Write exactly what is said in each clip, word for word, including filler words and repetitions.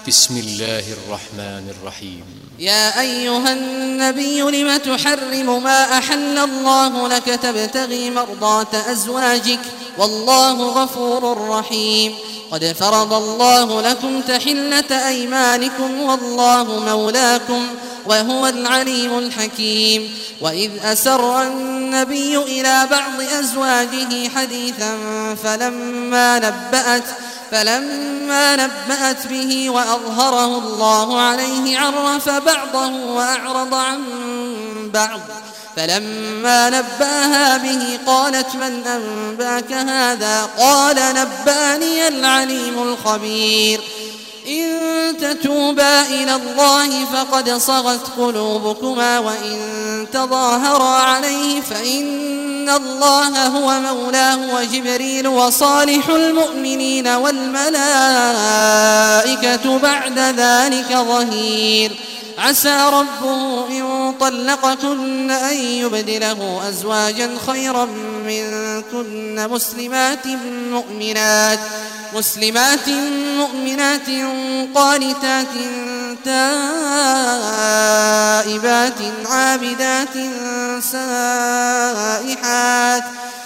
بسم الله الرحمن الرحيم. يا أيها النبي لم تحرم ما أحل الله لك تبتغي مرضات أزواجك والله غفور رحيم. قد فرض الله لكم تحلة أيمانكم والله مولاكم وهو العليم الحكيم. وإذ أسر النبي إلى بعض أزواجه حديثا فلما نبأت فلما نبأت به وأظهره الله عليه عرف بعضه وأعرض عن بعض. فلما نبأها به قالت من أنبأك هذا؟ قال نبأني العليم الخبير. إن تتوبا إلى الله فقد صغت قلوبكما وإن تظاهرا عليه فإن الله هو مولاه وجبريل وصالح المؤمنين والملائكة بعد ذلك ظهير. عسى ربه إن طلقكن أن يبدله أزواجا خيرا منكن مسلمات مؤمنات مسلمات مؤمنات قانتات تائبات عابدات سائحات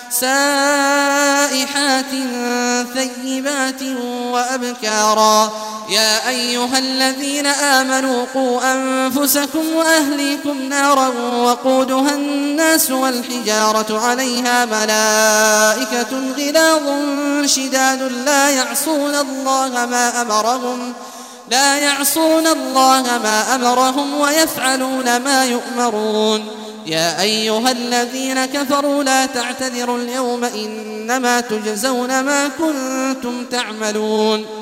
سائحات ثيبات وأبكارا. يا أيها الذين آمنوا قوا أنفسكم وأهليكم نارا وقودها الناس والحجارة عليها ملائكة غلاظ شداد لا يعصون الله ما أمرهم لا يعصون الله ما أمرهم ويفعلون ما يؤمرون. يا أيها الذين كفروا لا تعتذروا اليوم إنما تجزون ما كنتم تعملون.